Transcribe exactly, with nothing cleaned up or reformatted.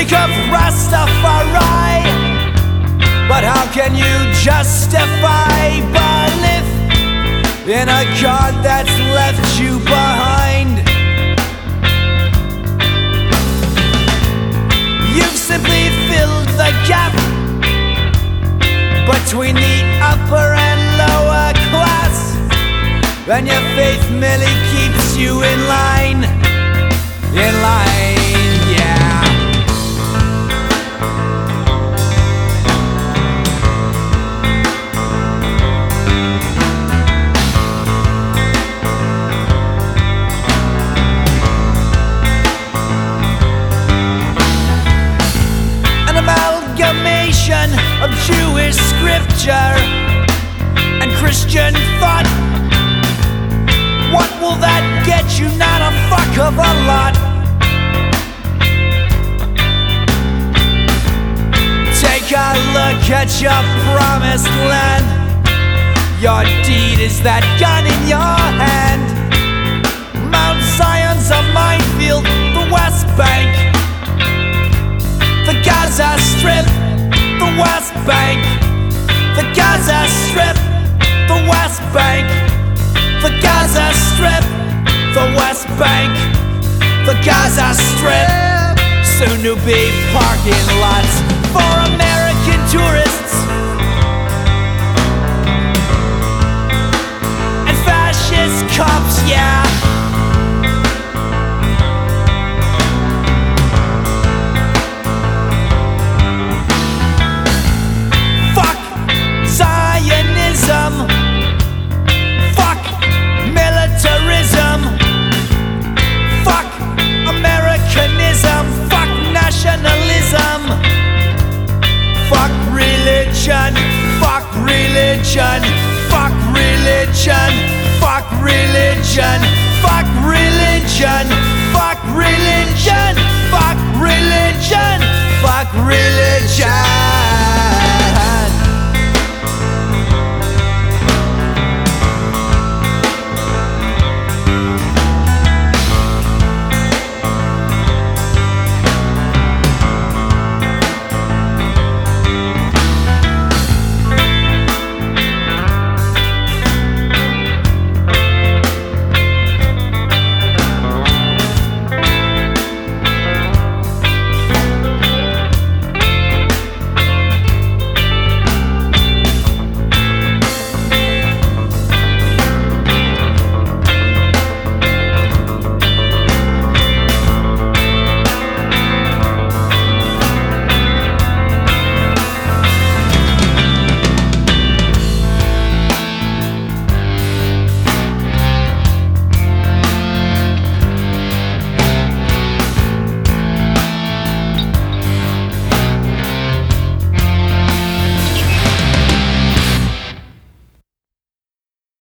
speak of Rastafari, but how can you justify belief in a God that's left you behind? You've simply filled the gap between the upper and lower class, and your faith merely keeps you in line, in line, yeah. An amalgamation of Jewish scripture and Christian thought. What will that get you? Not a fuck of a lot. Take a look at your promised land. Your deed is that gun in your hand. Mount Zion's a minefield, the West Bank, the Gaza Strip, the West Bank, the Gaza Strip, the West Bank, the Gaza Strip, the West Bank, the Gaza Strip. Soon to be parking lots for American tourists and fascist cops, yeah. Fuck Zionism. Fuck militarism. Fuck Americanism. Fuck nationalism. Fuck religion. Fuck religion. Fuck religion. Fuck religion.